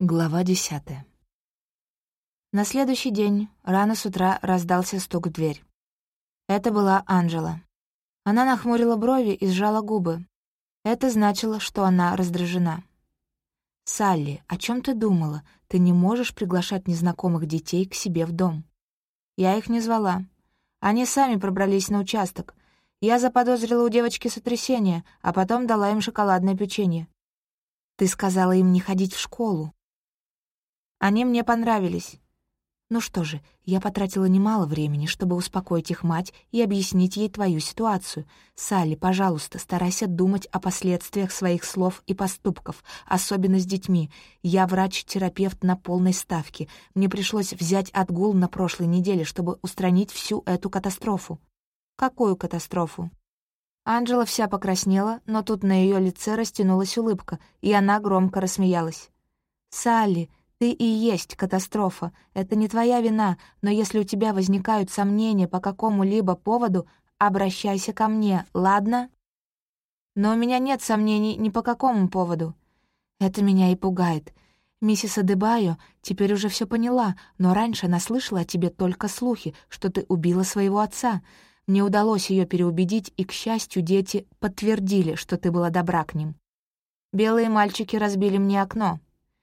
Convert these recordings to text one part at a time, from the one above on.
Глава 10. На следующий день рано с утра раздался стук в дверь. Это была Анжела. Она нахмурила брови и сжала губы. Это значило, что она раздражена. «Салли, о чем ты думала? Ты не можешь приглашать незнакомых детей к себе в дом». Я их не звала. Они сами пробрались на участок. Я заподозрила у девочки сотрясение, а потом дала им шоколадное печенье. «Ты сказала им не ходить в школу». Они мне понравились. Ну что же, я потратила немало времени, чтобы успокоить их мать и объяснить ей твою ситуацию. Салли, пожалуйста, старайся думать о последствиях своих слов и поступков, особенно с детьми. Я врач-терапевт на полной ставке. Мне пришлось взять отгул на прошлой неделе, чтобы устранить всю эту катастрофу. Какую катастрофу? Анжела вся покраснела, но тут на ее лице растянулась улыбка, и она громко рассмеялась. «Салли, ты и есть катастрофа. Это не твоя вина, но если у тебя возникают сомнения по какому-либо поводу, обращайся ко мне, ладно? Но у меня нет сомнений ни по какому поводу. Это меня и пугает. Миссис Адебайо теперь уже все поняла, но раньше она слышала о тебе только слухи, что ты убила своего отца. Мне удалось ее переубедить, и, к счастью, дети подтвердили, что ты была добра к ним. Белые мальчики разбили мне окно.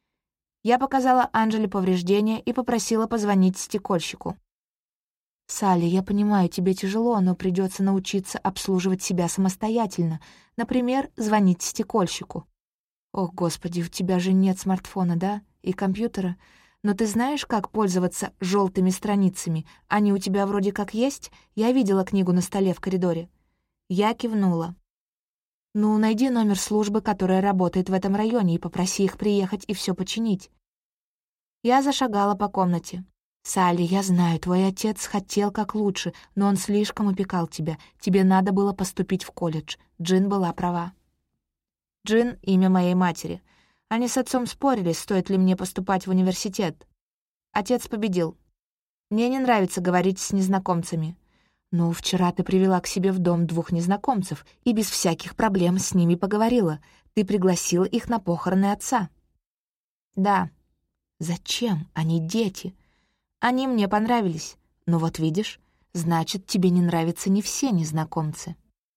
Я показала Анжеле повреждения и попросила позвонить стекольщику. «Салли, я понимаю, тебе тяжело, но придется научиться обслуживать себя самостоятельно. Например, звонить стекольщику». «Ох, Господи, у тебя же нет смартфона, да? И компьютера? Но ты знаешь, как пользоваться желтыми страницами? Они у тебя вроде как есть? Я видела книгу на столе в коридоре». Я кивнула. «Ну, найди номер службы, которая работает в этом районе, и попроси их приехать и все починить». Я зашагала по комнате. «Салли, я знаю, твой отец хотел как лучше, но он слишком упекал тебя. Тебе надо было поступить в колледж. Джин была права». Джин — имя моей матери. Они с отцом спорили, стоит ли мне поступать в университет. Отец победил. Мне не нравится говорить с незнакомцами. «Ну, вчера ты привела к себе в дом 2 незнакомцев и без всяких проблем с ними поговорила. Ты пригласила их на похороны отца». «Да». «Зачем? Они дети». «Они мне понравились. Ну вот видишь, значит, тебе не нравятся не все незнакомцы».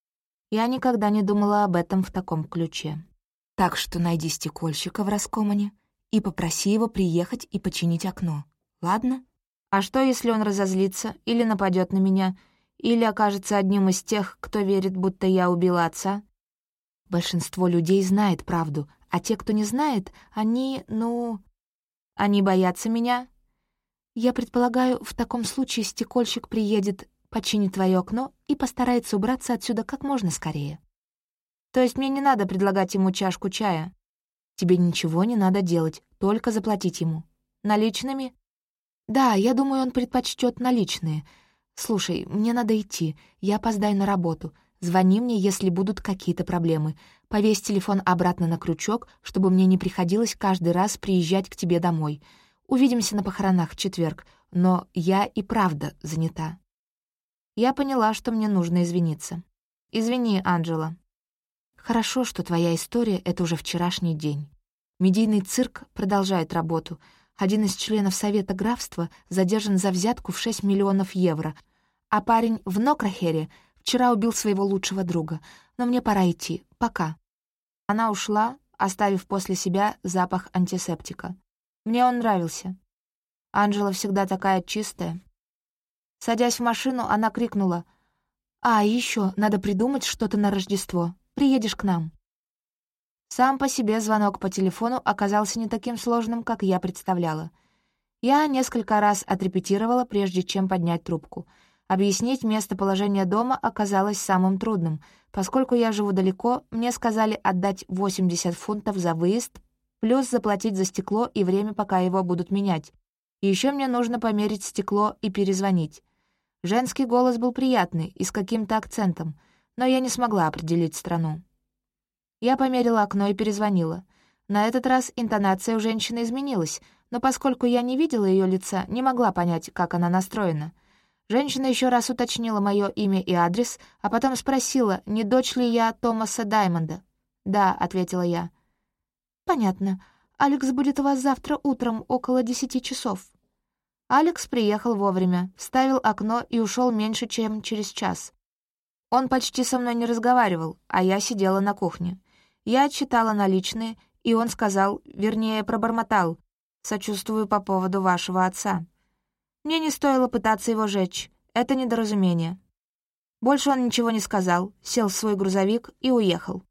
Я никогда не думала об этом в таком ключе. Так что найди стекольщика в Раскомане и попроси его приехать и починить окно. Ладно? А что, если он разозлится или нападет на меня, или окажется одним из тех, кто верит, будто я убила отца? Большинство людей знает правду, а те, кто не знает, они боятся меня. Я предполагаю, в таком случае стекольщик приедет, починит твое окно и постарается убраться отсюда как можно скорее. То есть мне не надо предлагать ему чашку чая? Тебе ничего не надо делать, только заплатить ему. Наличными? Да, я думаю, он предпочтет наличные. «Слушай, мне надо идти, я опоздаю на работу. Звони мне, если будут какие-то проблемы. Повесь телефон обратно на крючок, чтобы мне не приходилось каждый раз приезжать к тебе домой. Увидимся на похоронах в четверг, но я и правда занята». Я поняла, что мне нужно извиниться. «Извини, Анджела». «Хорошо, что твоя история — это уже вчерашний день. Медийный цирк продолжает работу. Один из членов Совета графства задержан за взятку в 6 миллионов евро, а парень в Нокрахере вчера убил своего лучшего друга. Но мне пора идти. Пока». Она ушла, оставив после себя запах антисептика. Мне он нравился. Анжела всегда такая чистая. Садясь в машину, она крикнула: «А, еще надо придумать что-то на Рождество. Приедешь к нам». Сам по себе звонок по телефону оказался не таким сложным, как я представляла. Я несколько раз отрепетировала, прежде чем поднять трубку. Объяснить местоположение дома оказалось самым трудным. Поскольку я живу далеко, мне сказали отдать 80 фунтов за выезд, плюс заплатить за стекло и время, пока его будут менять. И еще мне нужно померить стекло и перезвонить. Женский голос был приятный и с каким-то акцентом, но я не смогла определить страну. Я померила окно и перезвонила. На этот раз интонация у женщины изменилась, но поскольку я не видела ее лица, не могла понять, как она настроена. Женщина еще раз уточнила мое имя и адрес, а потом спросила, не дочь ли я Томаса Даймонда. «Да», — ответила я. «Понятно. Алекс будет у вас завтра утром около 10 часов». Алекс приехал вовремя, вставил окно и ушел меньше, чем через час. Он почти со мной не разговаривал, а я сидела на кухне. Я отсчитала наличные, и он сказал, вернее, пробормотал: «Сочувствую по поводу вашего отца». Мне не стоило пытаться его жечь, это недоразумение. Больше он ничего не сказал, сел в свой грузовик и уехал.